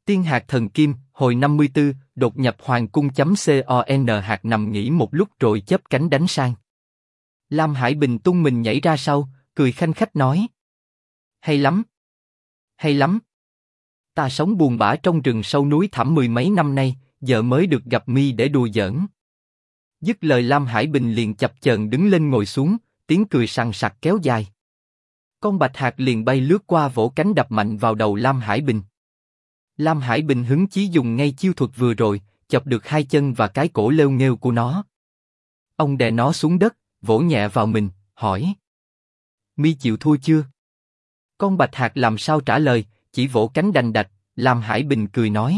Tiên hạt thần kim, hồi 54, đột nhập hoàng cung.con hạt nằm nghỉ một lúc rồi chớp cánh đánh sang. Lam Hải Bình tung mình nhảy ra sau, cười khanh khách nói. Hay lắm. Hay lắm. Ta sống buồn bã trong rừng sâu núi thẳm mười mấy năm nay, giờ mới được gặp mi để đùa giỡn. Dứt lời Lam Hải Bình liền chập chờn đứng lên ngồi xuống, tiếng cười sằng sặc kéo dài. Con bạch hạc liền bay lướt qua vỗ cánh đập mạnh vào đầu Lam Hải Bình. Lam Hải Bình hứng chí dùng ngay chiêu thuật vừa rồi, chọc được hai chân và cái cổ lêu nghêu của nó. Ông đè nó xuống đất, vỗ nhẹ vào mình, hỏi. Mi chịu thua chưa? Con bạch hạc làm sao trả lời, chỉ vỗ cánh đành đạch. Lam Hải Bình cười nói.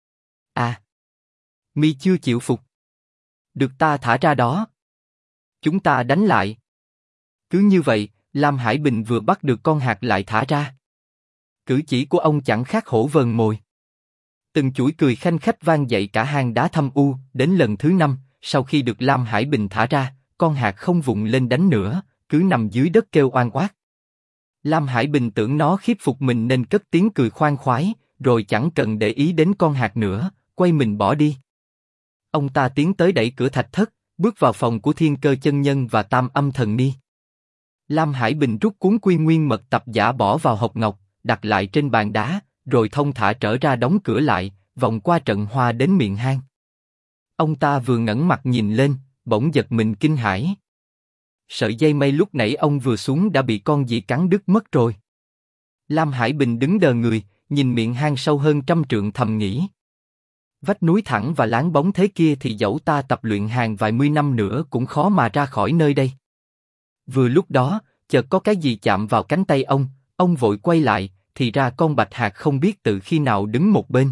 À, mi chưa chịu phục. Được ta thả ra đó. Chúng ta đánh lại. Cứ như vậy, Lam Hải Bình vừa bắt được con hạc lại thả ra. Cử chỉ của ông chẳng khác hổ vờn mồi. Từng chuỗi cười khanh khách vang dậy cả hang đá thâm u. Đến lần thứ 5, sau khi được Lam Hải Bình thả ra, con hạc không vụng lên đánh nữa, cứ nằm dưới đất kêu oan oát. Lam Hải Bình tưởng nó khiếp phục mình nên cất tiếng cười khoan khoái, rồi chẳng cần để ý đến con hạc nữa, quay mình bỏ đi. Ông ta tiến tới đẩy cửa thạch thất, bước vào phòng của Thiên Cơ Chân Nhân và Tam Âm Thần Ni. Lam Hải Bình rút cuốn Quy Nguyên Mật Tập giả bỏ vào hộp ngọc, đặt lại trên bàn đá, rồi thông thả trở ra đóng cửa lại, vòng qua trận hoa đến miệng hang. Ông ta vừa ngẩng mặt nhìn lên, bỗng giật mình kinh hãi. Sợi dây mây lúc nãy ông vừa xuống đã bị con gì cắn đứt mất rồi. Lam Hải Bình đứng đờ người, nhìn miệng hang sâu hơn 100 trượng thầm nghĩ. Vách núi thẳng và láng bóng thế kia thì dẫu ta tập luyện hàng vài mươi năm nữa cũng khó mà ra khỏi nơi đây. Vừa lúc đó, chợt có cái gì chạm vào cánh tay ông vội quay lại, thì ra con bạch hạc không biết từ khi nào đứng một bên.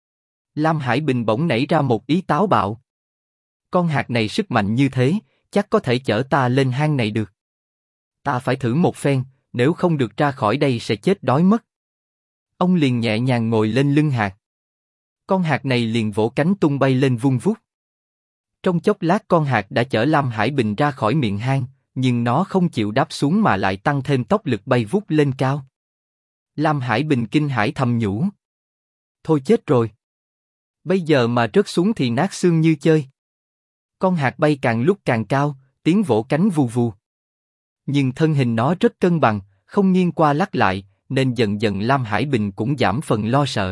Lam Hải Bình bỗng nảy ra một ý táo bạo. Con hạc này sức mạnh như thế, chắc có thể chở ta lên hang này được. Ta phải thử một phen, nếu không được ra khỏi đây sẽ chết đói mất. Ông liền nhẹ nhàng ngồi lên lưng hạc. Con hạc này liền vỗ cánh tung bay lên vung vút. Trong chốc lát con hạc đã chở Lam Hải Bình ra khỏi miệng hang, nhưng nó không chịu đáp xuống mà lại tăng thêm tốc lực bay vút lên cao. Lam Hải Bình kinh hãi thầm nhủ. Thôi chết rồi. Bây giờ mà rớt xuống thì nát xương như chơi. Con hạc bay càng lúc càng cao, tiếng vỗ cánh vù vù. Nhưng thân hình nó rất cân bằng, không nghiêng qua lắc lại, nên dần dần Lam Hải Bình cũng giảm phần lo sợ.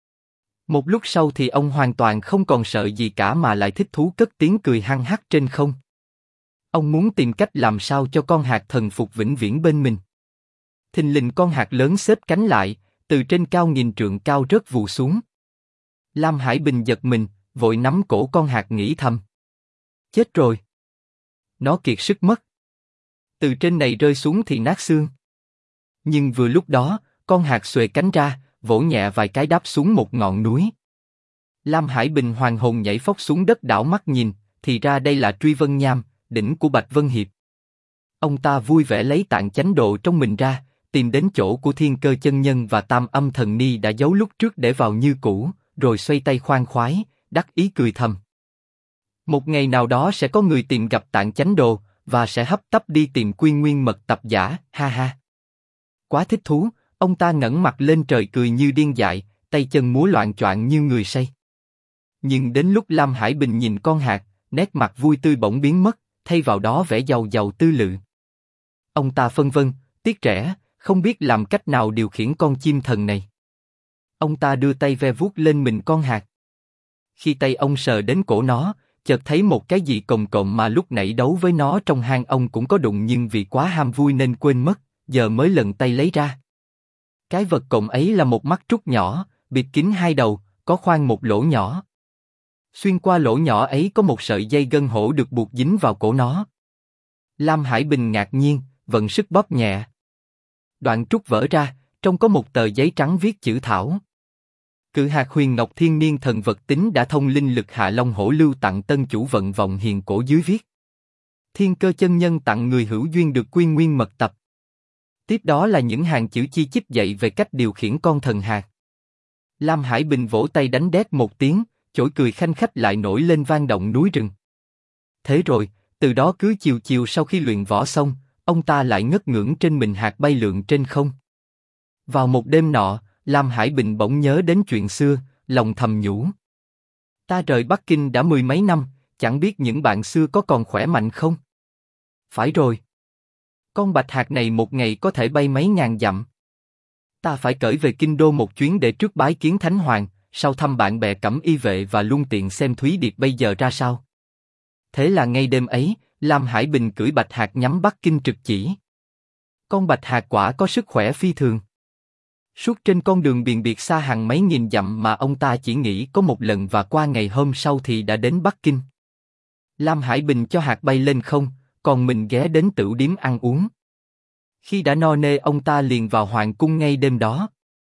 Một lúc sau thì ông hoàn toàn không còn sợ gì cả mà lại thích thú cất tiếng cười hăng hắc trên không. Ông muốn tìm cách làm sao cho con hạc thần phục vĩnh viễn bên mình. Thình lình con hạc lớn xếp cánh lại, từ trên cao nghìn trượng cao rớt vù xuống. Lam Hải Bình giật mình, vội nắm cổ con hạc nghĩ thầm. Chết rồi. Nó kiệt sức mất. Từ trên này rơi xuống thì nát xương. Nhưng vừa lúc đó, con hạc xuề cánh ra, vỗ nhẹ vài cái đáp xuống một ngọn núi. Lam Hải Bình hoàn hồn nhảy phóc xuống đất đảo mắt nhìn, thì ra đây là Truy Vân Nham, đỉnh của Bạch Vân Hiệp. Ông ta vui vẻ lấy tạng chánh đồ trong mình ra, tìm đến chỗ của Thiên Cơ Chân Nhân và Tam Âm Thần Ni đã giấu lúc trước để vào như cũ, rồi xoay tay khoan khoái, đắc ý cười thầm. Một ngày nào đó sẽ có người tìm gặp tạng chánh đồ, và sẽ hấp tấp đi tìm Quy Nguyên Mật Tập giả, ha ha. Quá thích thú, ông ta ngẩng mặt lên trời cười như điên dại, tay chân múa loạn choạng như người say. Nhưng đến lúc Lam Hải Bình nhìn con hạc, nét mặt vui tươi bỗng biến mất, thay vào đó vẻ giàu giàu tư lự. Ông ta phân vân, tiếc rẻ, không biết làm cách nào điều khiển con chim thần này. Ông ta đưa tay ve vuốt lên mình con hạc. Khi tay ông sờ đến cổ nó, chợt thấy một cái gì cồng cộm mà lúc nãy đấu với nó trong hang ông cũng có đụng nhưng vì quá ham vui nên quên mất, giờ mới lần tay lấy ra. Cái vật cộm ấy là một mắt trúc nhỏ, bịt kín hai đầu, có khoan một lỗ nhỏ. Xuyên qua lỗ nhỏ ấy có một sợi dây gân hổ được buộc dính vào cổ nó. Lam Hải Bình ngạc nhiên, vận sức bóp nhẹ. Đoạn trúc vỡ ra, trong có một tờ giấy trắng viết chữ thảo. Cự hạt huyền ngọc thiên niên thần vật tính đã thông linh lực hạ long hổ lưu tặng tân chủ vận vọng hiền cổ dưới viết. Thiên Cơ Chân Nhân tặng người hữu duyên được Quy Nguyên Mật Tập. Tiếp đó là những hàng chữ chi chít dạy về cách điều khiển con thần hạc. Lam Hải Bình vỗ tay đánh đét một tiếng, chổi cười khanh khách lại nổi lên vang động núi rừng. Thế rồi, từ đó cứ chiều chiều sau khi luyện võ xong, ông ta lại ngất ngưỡng trên mình hạc bay lượn trên không. Vào một đêm nọ, Lam Hải Bình bỗng nhớ đến chuyện xưa, lòng thầm nhủ. Ta rời Bắc Kinh đã mười mấy năm, chẳng biết những bạn xưa có còn khỏe mạnh không? Phải rồi. Con bạch hạc này một ngày có thể bay mấy ngàn dặm. Ta phải cởi về Kinh Đô một chuyến để trước bái kiến Thánh Hoàng, sau thăm bạn bè Cẩm Y vệ và luôn tiện xem Thúy Điệp bây giờ ra sao. Thế là ngay đêm ấy, Lam Hải Bình cưỡi bạch hạc nhắm Bắc Kinh trực chỉ. Con bạch hạc quả có sức khỏe phi thường. Suốt trên con đường biền biệt xa hàng mấy nghìn dặm mà ông ta chỉ nghĩ có một lần và qua ngày hôm sau thì đã đến Bắc Kinh. Lam Hải Bình cho hạc bay lên không, còn mình ghé đến tửu điếm ăn uống. Khi đã no nê ông ta liền vào hoàng cung ngay đêm đó.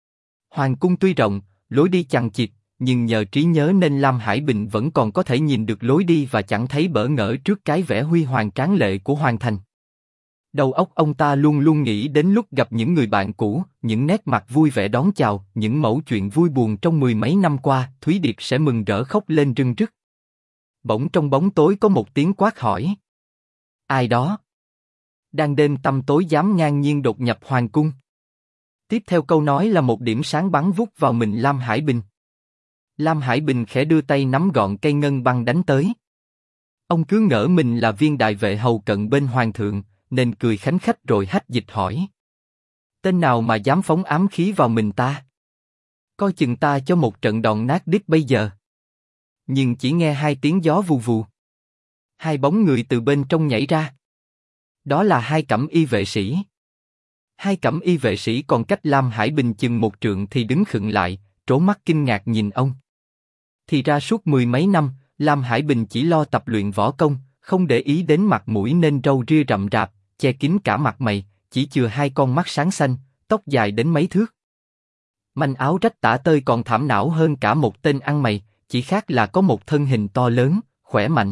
Hoàng cung tuy rộng, lối đi chằng chịt, nhưng nhờ trí nhớ nên Lam Hải Bình vẫn còn có thể nhìn được lối đi và chẳng thấy bỡ ngỡ trước cái vẻ huy hoàng tráng lệ của hoàng thành. Đầu óc ông ta luôn luôn nghĩ đến lúc gặp những người bạn cũ, những nét mặt vui vẻ đón chào, những mẩu chuyện vui buồn trong mười mấy năm qua, Thúy Điệp sẽ mừng rỡ khóc lên rưng rức. Bỗng trong bóng tối có một tiếng quát hỏi. Ai đó? Đang đêm tăm tối dám ngang nhiên đột nhập hoàng cung. Tiếp theo câu nói là một điểm sáng bắn vút vào mình Lam Hải Bình. Lam Hải Bình khẽ đưa tay nắm gọn cây ngân băng đánh tới. Ông cứ ngỡ mình là viên đại vệ hầu cận bên hoàng thượng, nên cười khánh khách rồi hách dịch hỏi. Tên nào mà dám phóng ám khí vào mình ta? Coi chừng ta cho một trận đòn nát đít bây giờ. Nhưng chỉ nghe hai tiếng gió vù vù. Hai bóng người từ bên trong nhảy ra. Đó là hai Cẩm Y vệ sĩ. Hai Cẩm Y vệ sĩ còn cách Lam Hải Bình chừng một trượng thì đứng khựng lại, trố mắt kinh ngạc nhìn ông. Thì ra suốt mười mấy năm, Lam Hải Bình chỉ lo tập luyện võ công, không để ý đến mặt mũi nên râu ria rậm rạp, che kín cả mặt mày, chỉ chừa hai con mắt sáng xanh, tóc dài đến mấy thước. Manh áo rách tả tơi còn thảm não hơn cả một tên ăn mày, chỉ khác là có một thân hình to lớn, khỏe mạnh.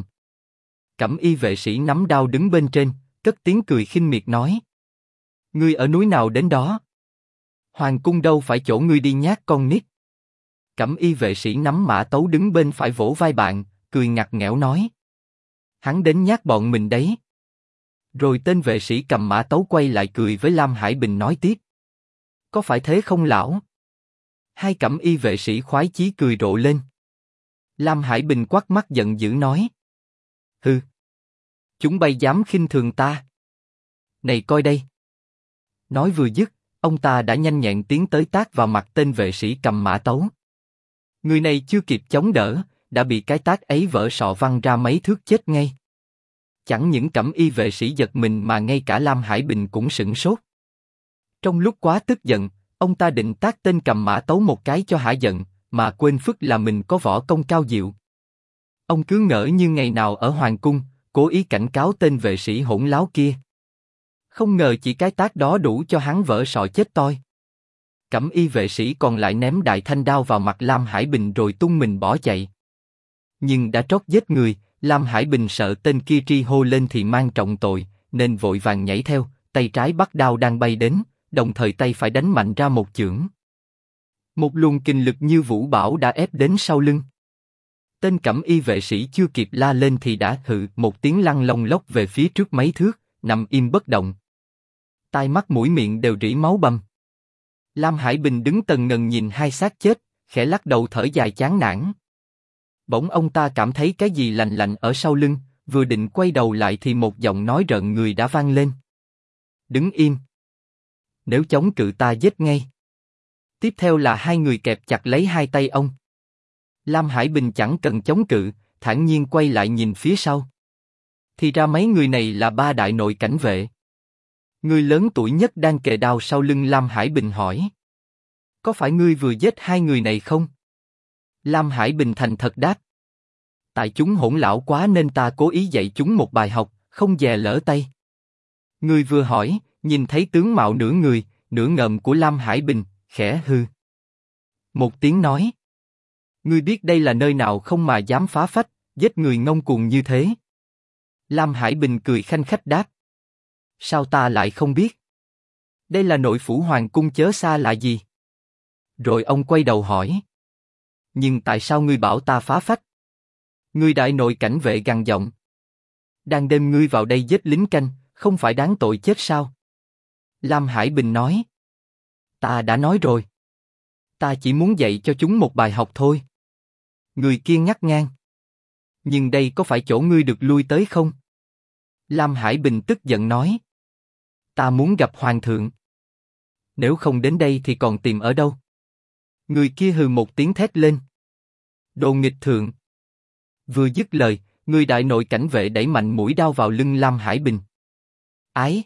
Cẩm Y vệ sĩ nắm đao đứng bên trên, cất tiếng cười khinh miệt nói. Ngươi ở núi nào đến đó? Hoàng cung đâu phải chỗ ngươi đi nhát con nít. Cẩm Y vệ sĩ nắm mã tấu đứng bên phải vỗ vai bạn, cười ngặt nghẽo nói. Hắn đến nhát bọn mình đấy. Rồi tên vệ sĩ cầm mã tấu quay lại cười với Lam Hải Bình nói tiếp. Có phải thế không lão? Hai Cẩm Y vệ sĩ khoái chí cười rộ lên. Lam Hải Bình quát mắt giận dữ nói. Hừ. Chúng bay dám khinh thường ta. Này coi đây. Nói vừa dứt, ông ta đã nhanh nhẹn tiến tới tát vào mặt tên vệ sĩ cầm mã tấu. Người này chưa kịp chống đỡ, đã bị cái tát ấy vỡ sọ văng ra mấy thước chết ngay. Chẳng những Cẩm Y vệ sĩ giật mình mà ngay cả Lam Hải Bình cũng sửng sốt. Trong lúc quá tức giận, ông ta định tát tên cầm mã tấu một cái cho hả giận, mà quên phức là mình có võ công cao diệu. Ông cứ ngỡ như ngày nào ở hoàng cung, cố ý cảnh cáo tên vệ sĩ hỗn láo kia. Không ngờ chỉ cái tát đó đủ cho hắn vỡ sọ chết toi. Cẩm Y vệ sĩ còn lại ném đại thanh đao vào mặt Lam Hải Bình rồi tung mình bỏ chạy. Nhưng đã trót giết người, Lam Hải Bình sợ tên kia tri hô lên thì mang trọng tội, nên vội vàng nhảy theo, tay trái bắt đao đang bay đến, đồng thời tay phải đánh mạnh ra một chưởng. Một luồng kình lực như vũ bão đã ép đến sau lưng. Tên Cẩm Y vệ sĩ chưa kịp la lên thì đã hự một tiếng lăn lông lốc về phía trước mấy thước, nằm im bất động. Tai mắt mũi miệng đều rỉ máu bầm. Lam Hải Bình đứng tần ngần nhìn hai xác chết, khẽ lắc đầu thở dài chán nản. Bỗng ông ta cảm thấy cái gì lạnh lạnh ở sau lưng, vừa định quay đầu lại thì một giọng nói rợn người đã vang lên. Đứng im. Nếu chống cự ta giết ngay. Tiếp theo là hai người kẹp chặt lấy hai tay ông. Lam Hải Bình chẳng cần chống cự, thản nhiên quay lại nhìn phía sau. Thì ra mấy người này là ba đại nội cảnh vệ. Người lớn tuổi nhất đang kề đao sau lưng Lam Hải Bình hỏi. Có phải ngươi vừa giết hai người này không? Lam Hải Bình thành thật đáp. Tại chúng hỗn láo quá nên ta cố ý dạy chúng một bài học, không dè lỡ tay. Người vừa hỏi, nhìn thấy tướng mạo nửa người, nửa ngợm của Lam Hải Bình, khẽ hư một tiếng nói. Ngươi biết đây là nơi nào không mà dám phá phách, giết người ngông cuồng như thế? Lam Hải Bình cười khanh khách đáp. Sao ta lại không biết? Đây là nội phủ hoàng cung chớ xa lạ gì? Rồi ông quay đầu hỏi. Nhưng tại sao ngươi bảo ta phá phách? Ngươi đại nội cảnh vệ gằn giọng. Đang đêm ngươi vào đây giết lính canh, không phải đáng tội chết sao? Lam Hải Bình nói. Ta đã nói rồi. Ta chỉ muốn dạy cho chúng một bài học thôi. Người kia ngắt ngang. Nhưng đây có phải chỗ ngươi được lui tới không? Lam Hải Bình tức giận nói. Ta muốn gặp hoàng thượng. Nếu không đến đây thì còn tìm ở đâu? Người kia hừ một tiếng thét lên. Đồ nghịch thượng. Vừa dứt lời, người đại nội cảnh vệ đẩy mạnh mũi đao vào lưng Lam Hải Bình. Ái!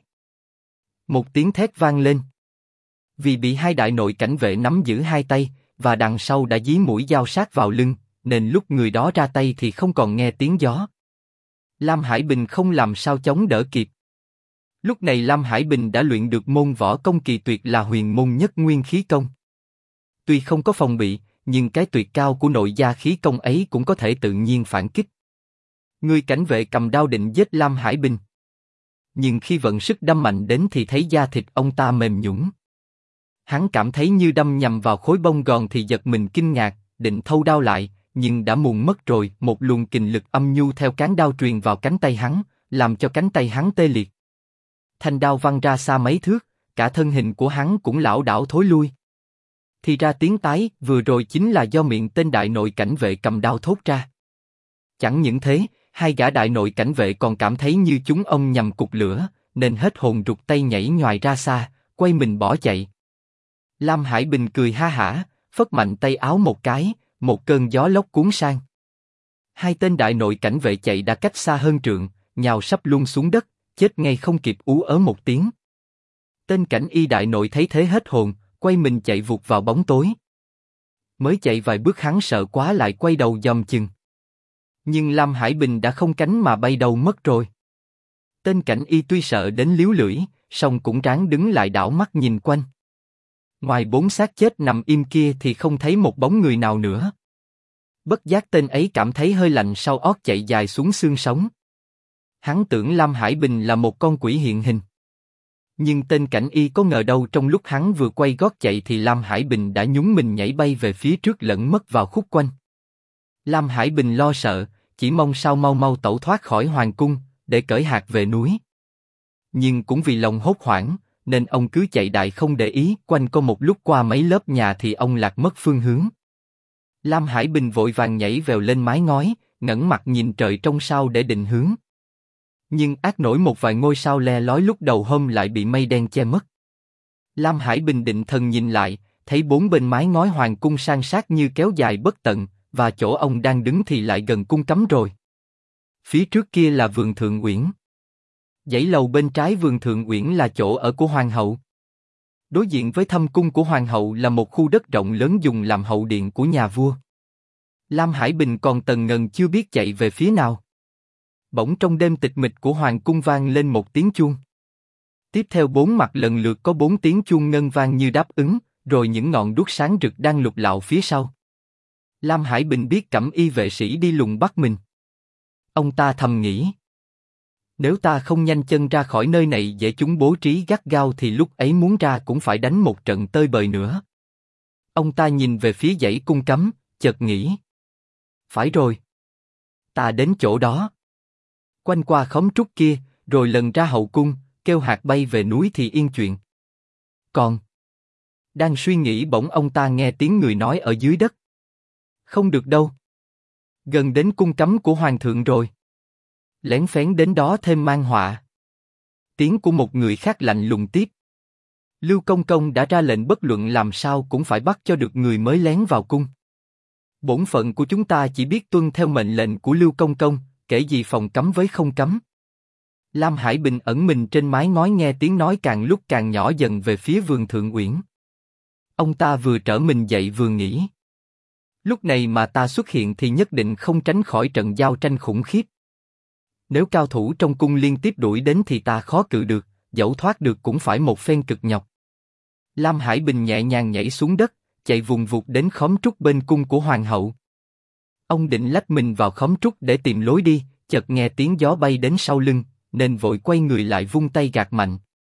Một tiếng thét vang lên. Vì bị hai đại nội cảnh vệ nắm giữ hai tay, và đằng sau đã dí mũi dao sát vào lưng, nên lúc người đó ra tay thì không còn nghe tiếng gió. Lam Hải Bình không làm sao chống đỡ kịp. Lúc này Lam Hải Bình đã luyện được môn võ công kỳ tuyệt là Huyền Môn Nhất Nguyên Khí Công. Tuy không có phòng bị, nhưng cái tuyệt cao của nội gia khí công ấy cũng có thể tự nhiên phản kích. Người cảnh vệ cầm đao định giết Lam Hải Bình. Nhưng khi vận sức đâm mạnh đến thì thấy da thịt ông ta mềm nhũn. Hắn cảm thấy như đâm nhầm vào khối bông gòn thì giật mình kinh ngạc, định thâu đao lại, nhưng đã muộn mất rồi. Một luồng kình lực âm nhu theo cán đao truyền vào cánh tay hắn, làm cho cánh tay hắn tê liệt. Thanh đao văng ra xa mấy thước, cả thân hình của hắn cũng lảo đảo thối lui. Thì ra tiếng tái vừa rồi chính là do miệng tên đại nội cảnh vệ cầm đao thốt ra. Chẳng những thế, hai gã đại nội cảnh vệ còn cảm thấy như chúng ông nhầm cục lửa, nên hết hồn rụt tay nhảy nhoài ra xa, quay mình bỏ chạy. Lam Hải Bình cười ha hả, phất mạnh tay áo một cái, một cơn gió lốc cuốn sang. Hai tên đại nội cảnh vệ chạy đã cách xa hơn trượng, nhào sắp luôn xuống đất, chết ngay không kịp ú ớ một tiếng. Tên cảnh y đại nội thấy thế hết hồn, quay mình chạy vụt vào bóng tối. Mới chạy vài bước hắn sợ quá lại quay đầu dòm chừng. Nhưng Lam Hải Bình đã không cánh mà bay đầu mất rồi. Tên cảnh y tuy sợ đến líu lưỡi, song cũng ráng đứng lại đảo mắt nhìn quanh. Ngoài 4 xác chết nằm im kia thì không thấy một bóng người nào nữa. Bất giác tên ấy cảm thấy hơi lạnh sau ót chạy dài xuống xương sống. Hắn tưởng Lam Hải Bình là một con quỷ hiện hình. Nhưng tên cảnh y có ngờ đâu trong lúc hắn vừa quay gót chạy thì Lam Hải Bình đã nhún mình nhảy bay về phía trước lẫn mất vào khúc quanh. Lam Hải Bình lo sợ, chỉ mong sao mau mau tẩu thoát khỏi hoàng cung, để cởi hạt về núi. Nhưng cũng vì lòng hốt hoảng, nên ông cứ chạy đại không để ý. Quanh co một lúc qua mấy lớp nhà thì ông lạc mất phương hướng. Lam Hải Bình vội vàng nhảy vèo lên mái ngói, ngẩng mặt nhìn trời trong sao để định hướng. Nhưng ác nổi một vài ngôi sao le lói lúc đầu hôm lại bị mây đen che mất. Lam Hải Bình định thần nhìn lại, thấy bốn bên mái ngói hoàng cung san sát như kéo dài bất tận, và chỗ ông đang đứng thì lại gần cung cấm rồi. Phía trước kia là vườn Thượng Uyển. Dãy lầu bên trái vườn Thượng Uyển là chỗ ở của hoàng hậu. Đối diện với thâm cung của hoàng hậu là một khu đất rộng lớn dùng làm hậu điện của nhà vua. Lam Hải Bình còn tần ngần chưa biết chạy về phía nào. Bỗng trong đêm tịch mịch của hoàng cung vang lên một tiếng chuông. Tiếp theo bốn mặt lần lượt có 4 tiếng chuông ngân vang như đáp ứng, rồi những ngọn đuốc sáng rực đang lục lạo phía sau. Lam Hải Bình biết cẩm y vệ sĩ đi lùng bắt mình. Ông ta thầm nghĩ. Nếu ta không nhanh chân ra khỏi nơi này để chúng bố trí gắt gao thì lúc ấy muốn ra cũng phải đánh một trận tơi bời nữa. Ông ta nhìn về phía dãy cung cấm, chợt nghĩ. Phải rồi. Ta đến chỗ đó. Quanh qua khóm trúc kia, rồi lần ra hậu cung, kêu hạt bay về núi thì yên chuyện. Còn đang suy nghĩ bỗng ông ta nghe tiếng người nói ở dưới đất. Không được đâu. Gần đến cung cấm của hoàng thượng rồi. Lén phén đến đó thêm mang họa. Tiếng của một người khác lạnh lùng tiếp. Lưu Công Công đã ra lệnh bất luận làm sao cũng phải bắt cho được người mới lén vào cung. Bổn phận của chúng ta chỉ biết tuân theo mệnh lệnh của Lưu Công Công, kể gì phòng cấm với không cấm. Lam Hải Bình ẩn mình trên mái ngói nghe tiếng nói càng lúc càng nhỏ dần về phía vườn Thượng Uyển. Ông ta vừa trở mình dậy vừa nghĩ. Lúc này mà ta xuất hiện thì nhất định không tránh khỏi trận giao tranh khủng khiếp. Nếu cao thủ trong cung liên tiếp đuổi đến thì ta khó cự được, dẫu thoát được cũng phải một phen cực nhọc. Lam Hải Bình nhẹ nhàng nhảy xuống đất, chạy vùng vụt đến khóm trúc bên cung của hoàng hậu. Ông định lách mình vào khóm trúc để tìm lối đi, chợt nghe tiếng gió bay đến sau lưng, nên vội quay người lại vung tay gạt mạnh.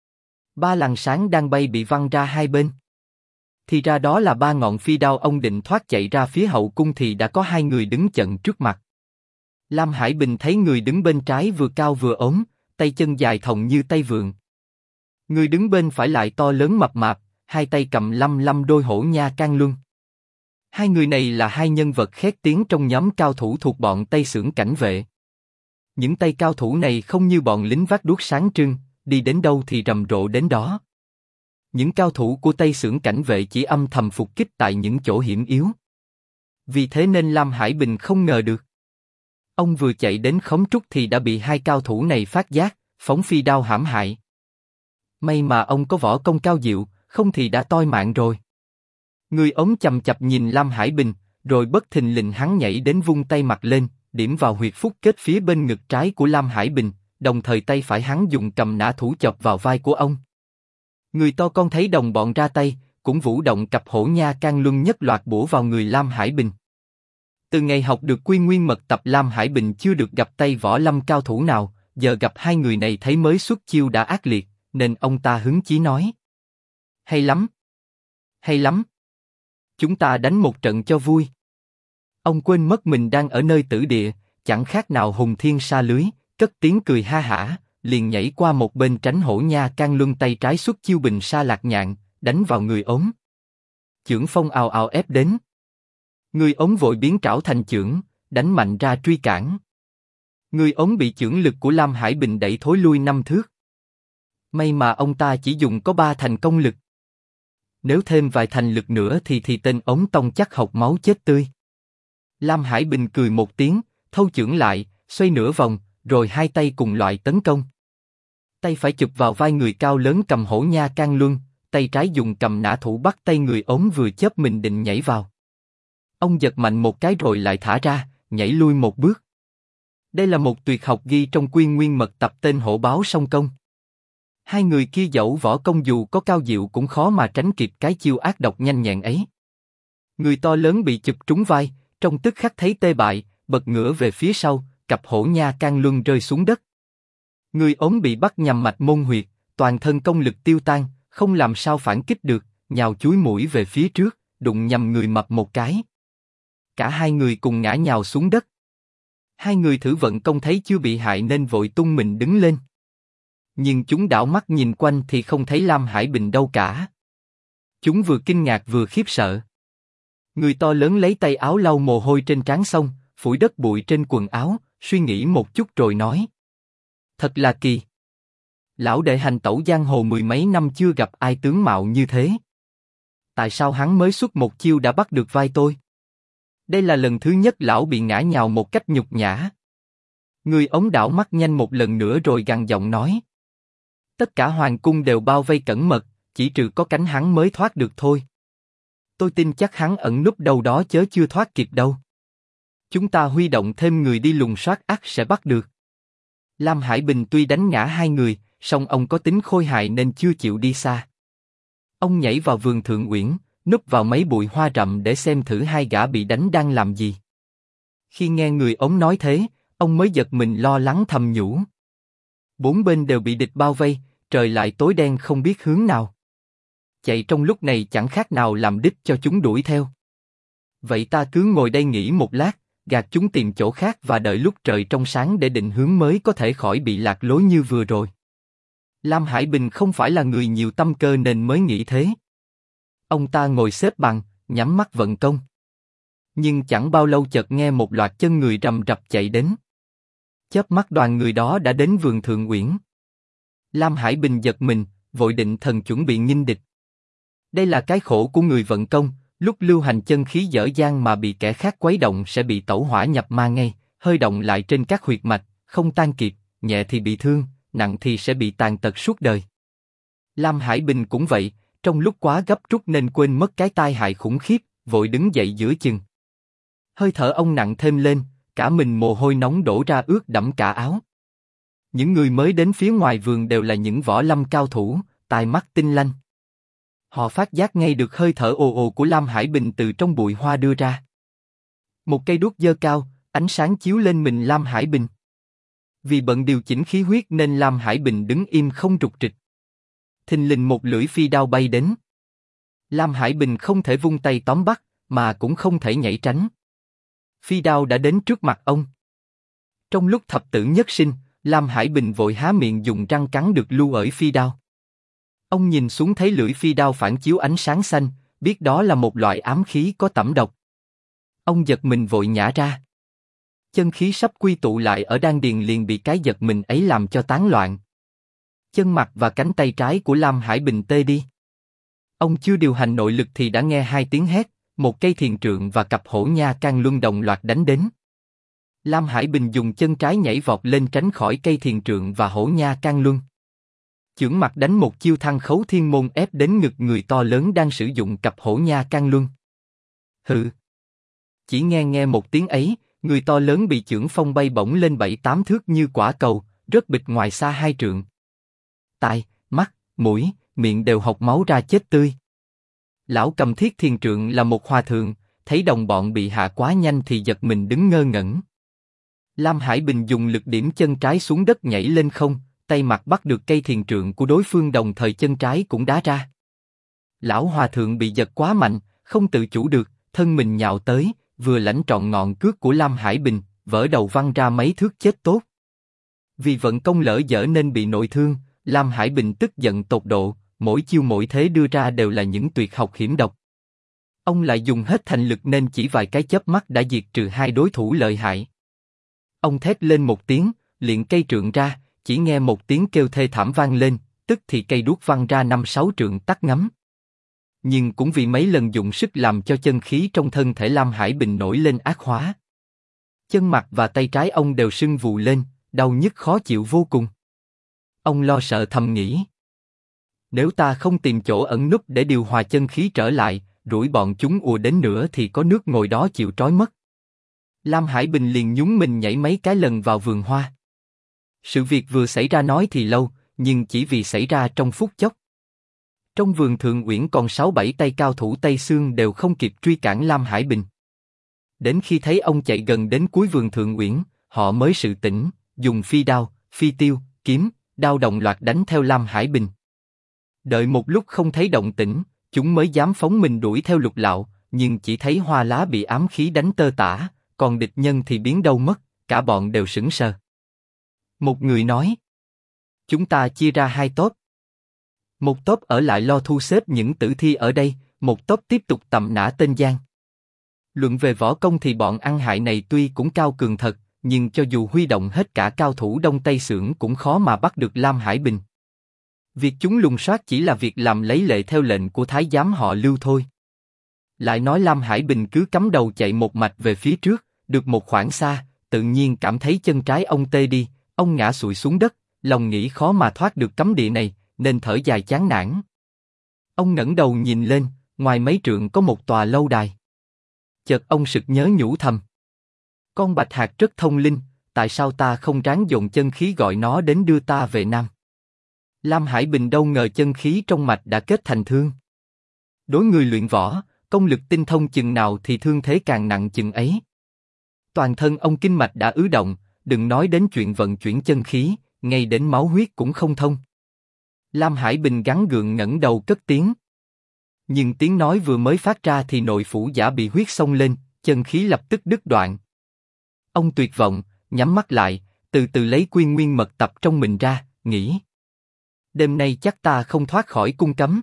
3 làn sáng đang bay bị văng ra hai bên. Thì ra đó là 3 ngọn phi đao. Ông định thoát chạy ra phía hậu cung thì đã có 2 người đứng chặn trước mặt. Lam Hải Bình thấy người đứng bên trái vừa cao vừa ốm, tay chân dài thòng như tay vượn. Người đứng bên phải lại to lớn mập mạp, hai tay cầm lăm lăm đôi hổ nha can luân. Hai người này là hai nhân vật khét tiếng trong nhóm cao thủ thuộc bọn Tây Xưởng Cảnh Vệ. Những tay cao thủ này không như bọn lính vác đuốc sáng trưng, đi đến đâu thì rầm rộ đến đó. Những cao thủ của Tây Xưởng Cảnh Vệ chỉ âm thầm phục kích tại những chỗ hiểm yếu. Vì thế nên Lam Hải Bình không ngờ được. Ông vừa chạy đến khống trúc thì đã bị hai cao thủ này phát giác, phóng phi đao hãm hại. May mà ông có võ công cao diệu, không thì đã toi mạng rồi. Người ống chầm chập nhìn Lam Hải Bình, rồi bất thình lình hắn nhảy đến vung tay mặt lên, điểm vào huyệt phúc kết phía bên ngực trái của Lam Hải Bình, đồng thời tay phải hắn dùng cầm nã thủ chộp vào vai của ông. Người to con thấy đồng bọn ra tay, cũng vũ động cặp hổ nha can luân nhất loạt bổ vào người Lam Hải Bình. Từ ngày học được quy nguyên mật tập, Lam Hải Bình chưa được gặp tay võ lâm cao thủ nào, giờ gặp hai người này thấy mới xuất chiêu đã ác liệt, nên ông ta hứng chí nói: hay lắm, hay lắm. Chúng ta đánh một trận cho vui. Ông quên mất mình đang ở nơi tử địa, chẳng khác nào hùng thiên sa lưới, cất tiếng cười ha hả, liền nhảy qua một bên tránh hổ nha can luân tay trái xuất chiêu bình sa lạc nhạn, đánh vào người ốm. Chưởng phong ào ào ép đến. Người ốm vội biến trảo thành chưởng, đánh mạnh ra truy cản. Người ốm bị chưởng lực của Lam Hải Bình đẩy thối lui 5 thước. May mà ông ta chỉ dùng có 3 thành công lực. Nếu thêm vài thành lực nữa thì tên ống tông chắc hộc máu chết tươi. Lam Hải Bình cười một tiếng, thâu chưởng lại, xoay nửa vòng, rồi hai tay cùng loại tấn công. Tay phải chụp vào vai người cao lớn cầm hổ nha can luân, tay trái dùng cầm nã thủ bắt tay người ốm vừa chớp mình định nhảy vào. Ông giật mạnh một cái rồi lại thả ra, nhảy lui một bước. Đây là một tuyệt học ghi trong quy nguyên mật tập tên hổ báo song công. Hai người kia dẫu võ công dù có cao diệu cũng khó mà tránh kịp cái chiêu ác độc nhanh nhẹn ấy. Người to lớn bị chụp trúng vai, trong tức khắc thấy tê bại, bật ngửa về phía sau, cặp hổ nha can luân rơi xuống đất. Người ốm bị bắt nhằm mạch môn huyệt, toàn thân công lực tiêu tan, không làm sao phản kích được, nhào chúi mũi về phía trước, đụng nhầm người mập một cái. Cả hai người cùng ngã nhào xuống đất. Hai người thử vận công thấy chưa bị hại nên vội tung mình đứng lên. Nhưng chúng đảo mắt nhìn quanh thì không thấy Lam Hải Bình đâu cả. Chúng vừa kinh ngạc vừa khiếp sợ. Người to lớn lấy tay áo lau mồ hôi trên trán xong, phủi đất bụi trên quần áo, suy nghĩ một chút rồi nói: thật là kỳ. Lão đệ hành tẩu giang hồ mười mấy năm chưa gặp ai tướng mạo như thế. Tại sao hắn mới xuất một chiêu đã bắt được vai tôi? Đây là lần thứ nhất lão bị ngã nhào một cách nhục nhã. Người ống đảo mắt nhanh một lần nữa rồi gằn giọng nói: tất cả hoàng cung đều bao vây cẩn mật, chỉ trừ có cánh hắn mới thoát được thôi. Tôi tin chắc hắn ẩn núp đâu đó chớ chưa thoát kịp đâu. Chúng ta huy động thêm người đi lùng soát ắt sẽ bắt được. Lam Hải Bình tuy đánh ngã hai người, song ông có tính khôi hài nên chưa chịu đi xa. Ông nhảy vào vườn Thượng Uyển, núp vào mấy bụi hoa rậm để xem thử hai gã bị đánh đang làm gì. Khi nghe người ống nói thế, ông mới giật mình lo lắng thầm nhủ: bốn bên đều bị địch bao vây, trời lại tối đen không biết hướng nào. Chạy trong lúc này chẳng khác nào làm đích cho chúng đuổi theo. Vậy ta cứ ngồi đây nghỉ một lát, gạt chúng tìm chỗ khác và đợi lúc trời trong sáng để định hướng mới có thể khỏi bị lạc lối như vừa rồi. Lam Hải Bình không phải là người nhiều tâm cơ nên mới nghĩ thế. Ông ta ngồi xếp bằng, nhắm mắt vận công. Nhưng chẳng bao lâu chợt nghe một loạt chân người rầm rập chạy đến. Chớp mắt đoàn người đó đã đến vườn Thượng Uyển. Lam Hải Bình giật mình, vội định thần chuẩn bị nghinh địch. Đây là cái khổ của người vận công, lúc lưu hành chân khí dở dang mà bị kẻ khác quấy động sẽ bị tẩu hỏa nhập ma ngay, hơi động lại trên các huyệt mạch, không tan kịp, nhẹ thì bị thương, nặng thì sẽ bị tàn tật suốt đời. Lam Hải Bình cũng vậy, trong lúc quá gấp rút nên quên mất cái tai hại khủng khiếp, vội đứng dậy giữa chừng. Hơi thở ông nặng thêm lên, cả mình mồ hôi nóng đổ ra ướt đẫm cả áo. Những người mới đến phía ngoài vườn đều là những võ lâm cao thủ, tai mắt tinh lanh. Họ phát giác ngay được hơi thở ồ ồ của Lam Hải Bình từ trong bụi hoa đưa ra. Một cây đuốc giơ cao, ánh sáng chiếu lên mình Lam Hải Bình. Vì bận điều chỉnh khí huyết nên Lam Hải Bình đứng im không trục trịch. Thình lình một lưỡi phi đao bay đến. Lam Hải Bình không thể vung tay tóm bắt, mà cũng không thể nhảy tránh. Phi đao đã đến trước mặt ông. Trong lúc thập tử nhất sinh, Lam Hải Bình vội há miệng dùng răng cắn được lưu ởi phi đao. Ông nhìn xuống thấy lưỡi phi đao phản chiếu ánh sáng xanh, biết đó là một loại ám khí có tẩm độc. Ông giật mình vội nhả ra. Chân khí sắp quy tụ lại ở đan điền liền bị cái giật mình ấy làm cho tán loạn. Chân mặt và cánh tay trái của Lam Hải Bình tê đi. Ông chưa điều hành nội lực thì đã nghe hai tiếng hét, một cây thiền trượng và cặp hổ nha can luân đồng loạt đánh đến. Lam Hải Bình dùng chân trái nhảy vọt lên tránh khỏi cây thiền trượng và hổ nha can luân. Chưởng mặt đánh một chiêu thăng khấu thiên môn ép đến ngực người to lớn đang sử dụng cặp hổ nha can luân. Hừ. Chỉ nghe một tiếng ấy, người to lớn bị chưởng phong bay bổng lên 7-8 thước như quả cầu, rớt bịch ngoài xa 2 trượng. Tai, mắt, mũi, miệng đều hộc máu ra chết tươi. Lão cầm thiết thiền trượng là một hòa thượng, thấy đồng bọn bị hạ quá nhanh thì giật mình đứng ngơ ngẩn. Lam Hải Bình dùng lực điểm chân trái xuống đất nhảy lên không, tay mặt bắt được cây thiền trượng của đối phương đồng thời chân trái cũng đá ra. Lão hòa thượng bị giật quá mạnh, không tự chủ được, thân mình nhào tới, vừa lãnh trọn ngọn cước của Lam Hải Bình, vỡ đầu văng ra mấy thước chết tốt. Vì vận công lỡ dở nên bị nội thương, Lam Hải Bình tức giận tột độ, mỗi chiêu mỗi thế đưa ra đều là những tuyệt học hiểm độc. Ông lại dùng hết thành lực nên chỉ vài cái chớp mắt đã diệt trừ hai đối thủ lợi hại. Ông thét lên một tiếng, liền cây trượng ra, chỉ nghe một tiếng kêu thê thảm vang lên, tức thì cây đuốc văng ra 5-6 trượng tắt ngấm. Nhưng cũng vì mấy lần dùng sức làm cho chân khí trong thân thể Lam Hải Bình nổi lên ác hóa. Chân mặt và tay trái ông đều sưng vù lên, đau nhức khó chịu vô cùng. Ông lo sợ thầm nghĩ. Nếu ta không tìm chỗ ẩn núp để điều hòa chân khí trở lại, rủi bọn chúng ùa đến nữa thì có nước ngồi đó chịu trói mất. Lam Hải Bình liền nhún mình nhảy mấy cái lần vào vườn hoa. Sự việc vừa xảy ra nói thì lâu, nhưng chỉ vì xảy ra trong phút chốc. Trong vườn Thượng Uyển còn 6-7 tay cao thủ Tây Xương đều không kịp truy cản Lam Hải Bình. Đến khi thấy ông chạy gần đến cuối vườn Thượng Uyển, họ mới sự tỉnh, dùng phi đao, phi tiêu, kiếm, đao đồng loạt đánh theo Lam Hải Bình. Đợi một lúc không thấy động tĩnh, chúng mới dám phóng mình đuổi theo Lục Lạo, nhưng chỉ thấy Hoa Lá bị ám khí đánh tơ tả, còn địch nhân thì biến đâu mất, cả bọn đều sững sờ. Một người nói, chúng ta chia ra hai tốp. Một tốp ở lại lo thu xếp những tử thi ở đây, một tốp tiếp tục tầm nã tên gian. Luận về võ công thì bọn ăn hại này tuy cũng cao cường thật, nhưng cho dù huy động hết cả cao thủ Đông Tây Xưởng cũng khó mà bắt được Lam Hải Bình. Việc chúng lùng soát chỉ là việc làm lấy lệ theo lệnh của thái giám họ Lưu thôi. Lại nói Lam Hải Bình cứ cắm đầu chạy một mạch về phía trước, được một khoảng xa, tự nhiên cảm thấy chân trái ông tê đi, ông ngã sụi xuống đất, lòng nghĩ khó mà thoát được cấm địa này, nên thở dài chán nản. Ông ngẩng đầu nhìn lên, ngoài mấy trượng có một tòa lâu đài. Chợt ông sực nhớ nhủ thầm. Con bạch hạc rất thông linh, tại sao ta không ráng dồn chân khí gọi nó đến đưa ta về Nam? Lam Hải Bình đâu ngờ chân khí trong mạch đã kết thành thương. Đối người luyện võ, công lực tinh thông chừng nào thì thương thế càng nặng chừng ấy. Toàn thân ông kinh mạch đã ứ động, đừng nói đến chuyện vận chuyển chân khí, ngay đến máu huyết cũng không thông. Lam Hải Bình gắng gượng ngẩng đầu cất tiếng. Nhưng tiếng nói vừa mới phát ra thì nội phủ giả bị huyết xông lên, chân khí lập tức đứt đoạn. Ông tuyệt vọng, nhắm mắt lại, từ từ lấy quy nguyên mật tập trong mình ra, nghĩ. Đêm nay chắc ta không thoát khỏi cung cấm.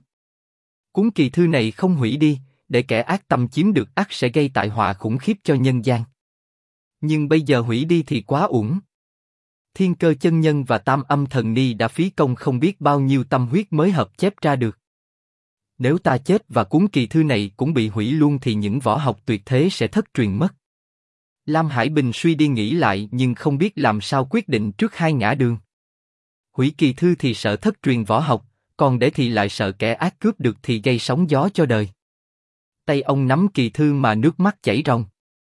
Cuốn kỳ thư này không hủy đi, để kẻ ác tâm chiếm được ắt sẽ gây tai họa khủng khiếp cho nhân gian. Nhưng bây giờ hủy đi thì quá uổng. Thiên Cơ chân nhân và Tam Âm thần ni đã phí công không biết bao nhiêu tâm huyết mới hợp chép ra được. Nếu ta chết và cuốn kỳ thư này cũng bị hủy luôn thì những võ học tuyệt thế sẽ thất truyền mất. Lam Hải Bình suy đi nghĩ lại nhưng không biết làm sao quyết định trước hai ngã đường. Hủy kỳ thư thì sợ thất truyền võ học, còn để thì lại sợ kẻ ác cướp được thì gây sóng gió cho đời. Tay ông nắm kỳ thư mà nước mắt chảy ròng.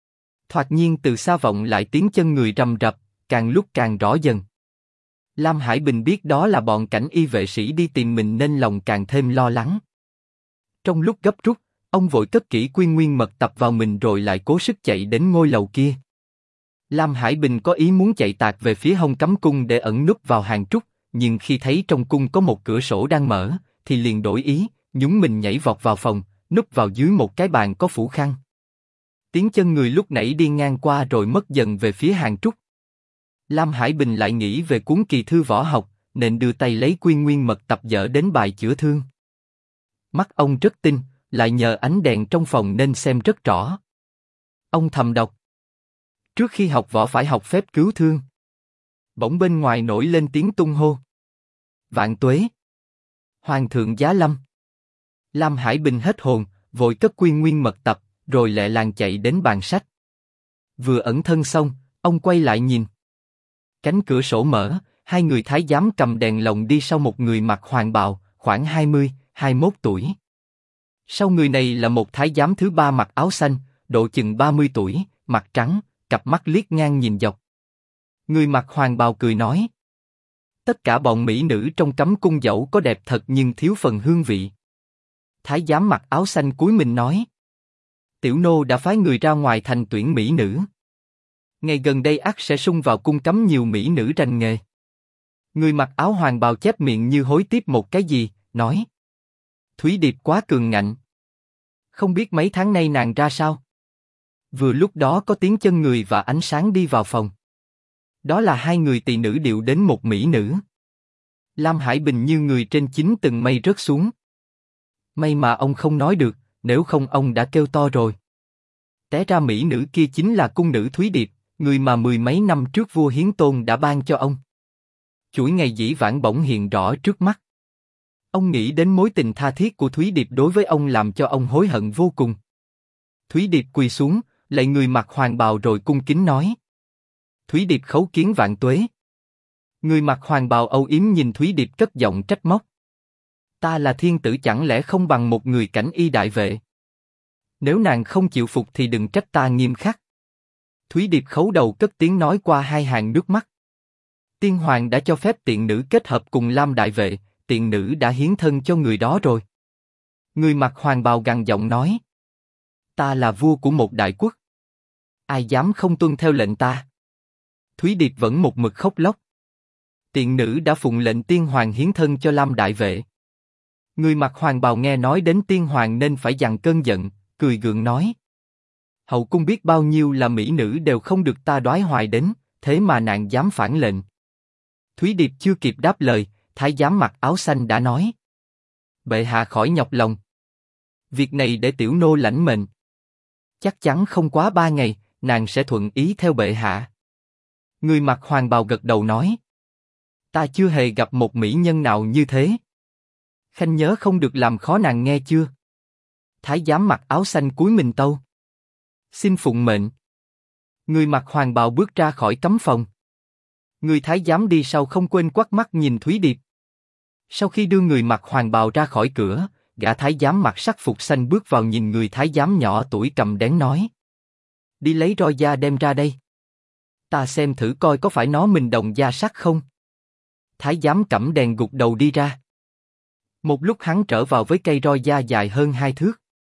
Thoạt nhiên từ xa vọng lại tiếng chân người rầm rập, càng lúc càng rõ dần. Lam Hải Bình biết đó là bọn cảnh y vệ sĩ đi tìm mình nên lòng càng thêm lo lắng. Trong lúc gấp rút, ông vội cất kỹ quy nguyên mật tập vào mình rồi lại cố sức chạy đến ngôi lầu kia. Lam Hải Bình có ý muốn chạy tạt về phía Hồng Cấm Cung để ẩn núp vào hàng trúc, nhưng khi thấy trong cung có một cửa sổ đang mở, thì liền đổi ý, nhún mình nhảy vọt vào phòng, núp vào dưới một cái bàn có phủ khăn. Tiếng chân người lúc nãy đi ngang qua rồi mất dần về phía hàng trúc. Lam Hải Bình lại nghĩ về cuốn kỳ thư võ học, nên đưa tay lấy quy nguyên mật tập dở đến bài chữa thương. Mắt ông rất tinh, lại nhờ ánh đèn trong phòng nên xem rất rõ. Ông thầm đọc. Trước khi học võ phải học phép cứu thương. Bỗng bên ngoài nổi lên tiếng tung hô. Vạn tuế. Hoàng thượng giá lâm. Lam Hải Bình hết hồn, vội cất Quy Nguyên mật tập, rồi lẹ làng chạy đến bàn sách. Vừa ẩn thân xong, ông quay lại nhìn. Cánh cửa sổ mở, hai người thái giám cầm đèn lồng đi sau một người mặc hoàng bào, khoảng 20, 21 tuổi. Sau người này là một thái giám thứ ba mặc áo xanh, độ chừng 30 tuổi, mặt trắng, cặp mắt liếc ngang nhìn dọc. Người mặc hoàng bào cười nói. Tất cả bọn mỹ nữ trong cấm cung dẫu có đẹp thật nhưng thiếu phần hương vị. Thái giám mặc áo xanh cúi mình nói. Tiểu nô đã phái người ra ngoài thành tuyển mỹ nữ. Ngày gần đây ắt sẽ sung vào cung cấm nhiều mỹ nữ rành nghề. Người mặc áo hoàng bào chép miệng như hối tiếc một cái gì, nói. Thúy Điệp quá cường ngạnh. Không biết mấy tháng nay nàng ra sao? Vừa lúc đó có tiếng chân người và ánh sáng đi vào phòng. Đó là hai người tỳ nữ điệu đến một mỹ nữ. Lam Hải Bình như người trên 9 tầng mây rớt xuống. May mà ông không nói được, nếu không ông đã kêu to rồi. Té ra mỹ nữ kia chính là cung nữ Thúy Điệp, người mà mười mấy năm trước vua Hiến Tôn đã ban cho ông. Chuỗi ngày dĩ vãng bỗng hiện rõ trước mắt. Ông nghĩ đến mối tình tha thiết của Thúy Điệp đối với ông làm cho ông hối hận vô cùng. Thúy Điệp quỳ xuống, lạy người mặc hoàng bào rồi cung kính nói. Thúy Điệp khấu kiến vạn tuế. Người mặc hoàng bào âu yếm nhìn Thúy Điệp cất giọng trách móc. Ta là thiên tử chẳng lẽ không bằng một người cảnh y đại vệ? Nếu nàng không chịu phục thì đừng trách ta nghiêm khắc. Thúy Điệp khấu đầu cất tiếng nói qua hai hàng nước mắt. Tiên hoàng đã cho phép tiện nữ kết hợp cùng Lam đại vệ, tiện nữ đã hiến thân cho người đó rồi. Người mặc hoàng bào gằn giọng nói. Ta là vua của một đại quốc. Ai dám không tuân theo lệnh ta? Thúy Điệp vẫn một mực khóc lóc. Tiện nữ đã phụng lệnh tiên hoàng hiến thân cho Lam đại vệ. Người mặc hoàng bào nghe nói đến tiên hoàng nên phải dằn cơn giận, cười gượng nói. Hậu cung biết bao nhiêu là mỹ nữ đều không được ta đoái hoài đến, thế mà nàng dám phản lệnh. Thúy Điệp chưa kịp đáp lời, thái giám mặc áo xanh đã nói. Bệ hạ khỏi nhọc lòng. Việc này để tiểu nô lãnh mệnh. Chắc chắn không quá 3 ngày, nàng sẽ thuận ý theo bệ hạ. Người mặc hoàng bào gật đầu nói. Ta chưa hề gặp một mỹ nhân nào như thế. Khanh nhớ không được làm khó nàng nghe chưa? Thái giám mặc áo xanh cúi mình tâu. Xin phụng mệnh. Người mặc hoàng bào bước ra khỏi cấm phòng. Người thái giám đi sau không quên quắt mắt nhìn Thúy Điệp. Sau khi đưa người mặc hoàng bào ra khỏi cửa, gã thái giám mặc sắc phục xanh bước vào nhìn người thái giám nhỏ tuổi cầm đén nói. Đi lấy roi da đem ra đây. Ta xem thử coi có phải nó mình đồng da sắt không. Thái giám cẩm đèn gục đầu đi ra. Một lúc hắn trở vào với cây roi da dài hơn 2 thước.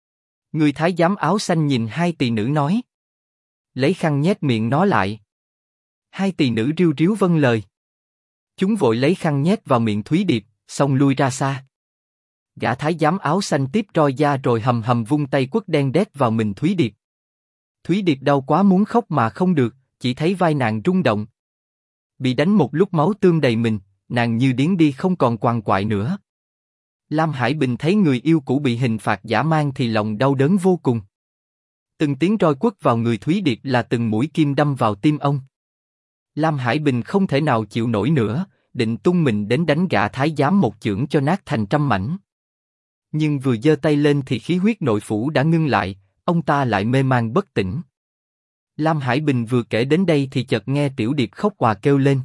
Người thái giám áo xanh nhìn hai tỳ nữ nói. Lấy khăn nhét miệng nó lại. Hai tỳ nữ riu riu vâng lời. Chúng vội lấy khăn nhét vào miệng Thúy Điệp, xong lui ra xa. Gã thái giám áo xanh tiếp roi da rồi hầm hầm vung tay quất đen đét vào mình Thúy Điệp. Thúy Điệp đau quá muốn khóc mà không được, chỉ thấy vai nàng rung động. Bị đánh một lúc máu tươm đầy mình, nàng như điếng đi không còn quằn quại nữa. Lam Hải Bình thấy người yêu cũ bị hình phạt dã man thì lòng đau đớn vô cùng. Từng tiếng roi quất vào người Thúy Điệp là từng mũi kim đâm vào tim ông. Lam Hải Bình không thể nào chịu nổi nữa, định tung mình đến đánh gã thái giám một chưởng cho nát thành trăm mảnh. Nhưng vừa giơ tay lên thì khí huyết nội phủ đã ngưng lại, ông ta lại mê man bất tỉnh. Lam Hải Bình vừa kể đến đây thì chợt nghe Tiểu Điệp khóc òa kêu lên.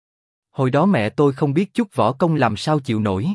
Hồi đó mẹ tôi không biết chút võ công làm sao chịu nổi.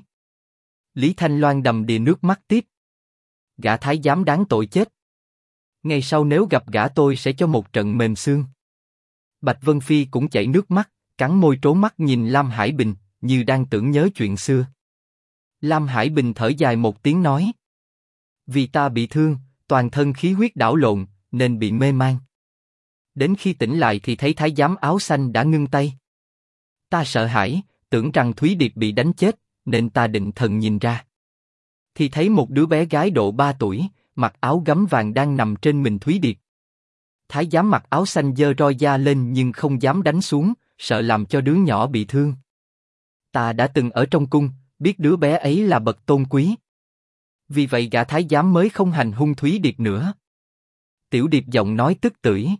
Lý Thanh Loan đầm đìa nước mắt tiếp. Gã thái giám đáng tội chết. Ngày sau nếu gặp gã tôi sẽ cho một trận mềm xương. Bạch Vân Phi cũng chảy nước mắt, cắn môi trố mắt nhìn Lam Hải Bình, như đang tưởng nhớ chuyện xưa. Lam Hải Bình thở dài một tiếng nói. Vì ta bị thương, toàn thân khí huyết đảo lộn, nên bị mê man. Đến khi tỉnh lại thì thấy thái giám áo xanh đã ngưng tay. Ta sợ hãi, tưởng rằng Thúy Điệp bị đánh chết, nên ta định thần nhìn ra. Thì thấy một đứa bé gái độ 3 tuổi, mặc áo gấm vàng đang nằm trên mình Thúy Điệp. Thái giám mặc áo xanh giơ roi da lên nhưng không dám đánh xuống, sợ làm cho đứa nhỏ bị thương. Ta đã từng ở trong cung, biết đứa bé ấy là bậc tôn quý. Vì vậy gã thái giám mới không hành hung Thúy Điệp nữa. Tiểu Điệp giọng nói tức tưởi.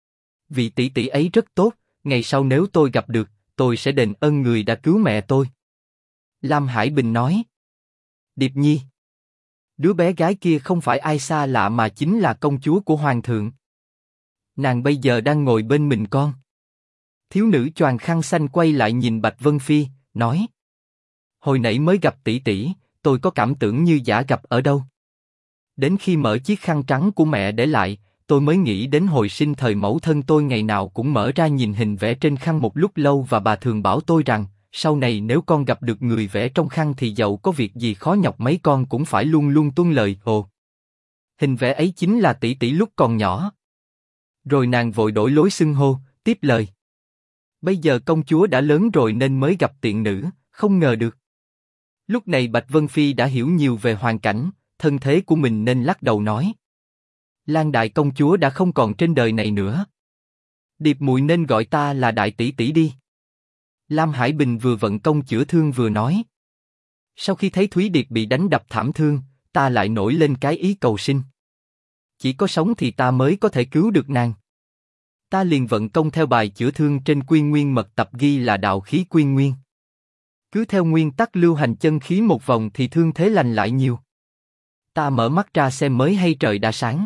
Vị tỷ tỷ ấy rất tốt, ngày sau nếu tôi gặp được, tôi sẽ đền ơn người đã cứu mẹ tôi. Lam Hải Bình nói. Điệp Nhi. Đứa bé gái kia không phải ai xa lạ mà chính là công chúa của hoàng thượng. Nàng bây giờ đang ngồi bên mình con. Thiếu nữ choàng khăn xanh quay lại nhìn Bạch Vân Phi, nói. Hồi nãy mới gặp tỷ tỷ, tôi có cảm tưởng như giả gặp ở đâu. Đến khi mở chiếc khăn trắng của mẹ để lại, tôi mới nghĩ đến hồi sinh thời mẫu thân tôi ngày nào cũng mở ra nhìn hình vẽ trên khăn một lúc lâu và bà thường bảo tôi rằng, sau này nếu con gặp được người vẽ trong khăn thì dẫu có việc gì khó nhọc mấy con cũng phải luôn luôn tuân lời. Ồ, hình vẽ ấy chính là tỷ tỷ lúc còn nhỏ. Rồi nàng vội đổi lối xưng hô, tiếp lời. Bây giờ công chúa đã lớn rồi nên mới gặp tiện nữ, không ngờ được. Lúc này Bạch Vân Phi đã hiểu nhiều về hoàn cảnh, thân thế của mình nên lắc đầu nói. Lan đại công chúa đã không còn trên đời này nữa. Điệp muội nên gọi ta là đại tỷ tỷ đi. Lam Hải Bình vừa vận công chữa thương vừa nói. Sau khi thấy Thúy Điệp bị đánh đập thảm thương, ta lại nổi lên cái ý cầu sinh. Chỉ có sống thì ta mới có thể cứu được nàng. Ta liền vận công theo bài chữa thương trên Quy Nguyên mật tập ghi là đạo khí quy nguyên. Cứ theo nguyên tắc lưu hành chân khí một vòng thì thương thế lành lại nhiều. Ta mở mắt ra xem mới hay trời đã sáng.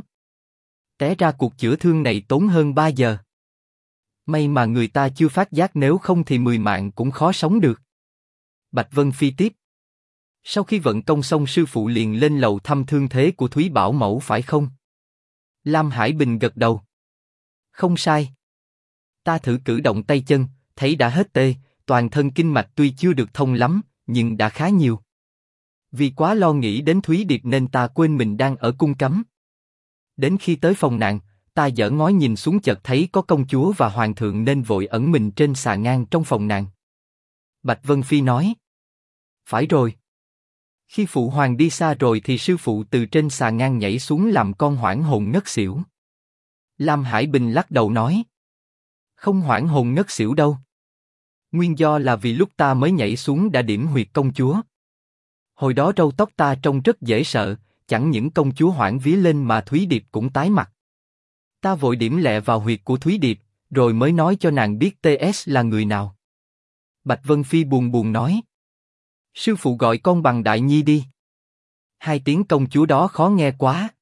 Té ra cuộc chữa thương này tốn hơn 3 giờ. May mà người ta chưa phát giác, nếu không thì 10 mạng cũng khó sống được. Bạch Vân Phi tiếp. Sau khi vận công xong sư phụ liền lên lầu thăm thương thế của Thúy Bảo mẫu phải không? Lam Hải Bình gật đầu. Không sai. Ta thử cử động tay chân, thấy đã hết tê, toàn thân kinh mạch tuy chưa được thông lắm, nhưng đã khá nhiều. Vì quá lo nghĩ đến Thúy Điệp nên ta quên mình đang ở cung cấm. Đến khi tới phòng nàng, ta dở ngói nhìn xuống chợt thấy có công chúa và hoàng thượng nên vội ẩn mình trên xà ngang trong phòng nàng. Bạch Vân Phi nói. Phải rồi. Khi phụ hoàng đi xa rồi thì sư phụ từ trên xà ngang nhảy xuống làm con hoảng hồn ngất xỉu. Lam Hải Bình lắc đầu nói. Không hoảng hồn ngất xỉu đâu. Nguyên do là vì lúc ta mới nhảy xuống đã điểm huyệt công chúa. Hồi đó râu tóc ta trông rất dễ sợ, chẳng những công chúa hoảng vía lên mà Thúy Điệp cũng tái mặt. Ta vội điểm lẹ vào huyệt của Thúy Điệp, rồi mới nói cho nàng biết TS là người nào. Bạch Vân Phi buồn buồn nói. Sư phụ gọi con bằng Đại Nhi đi. 2 tiếng công chúa đó khó nghe quá.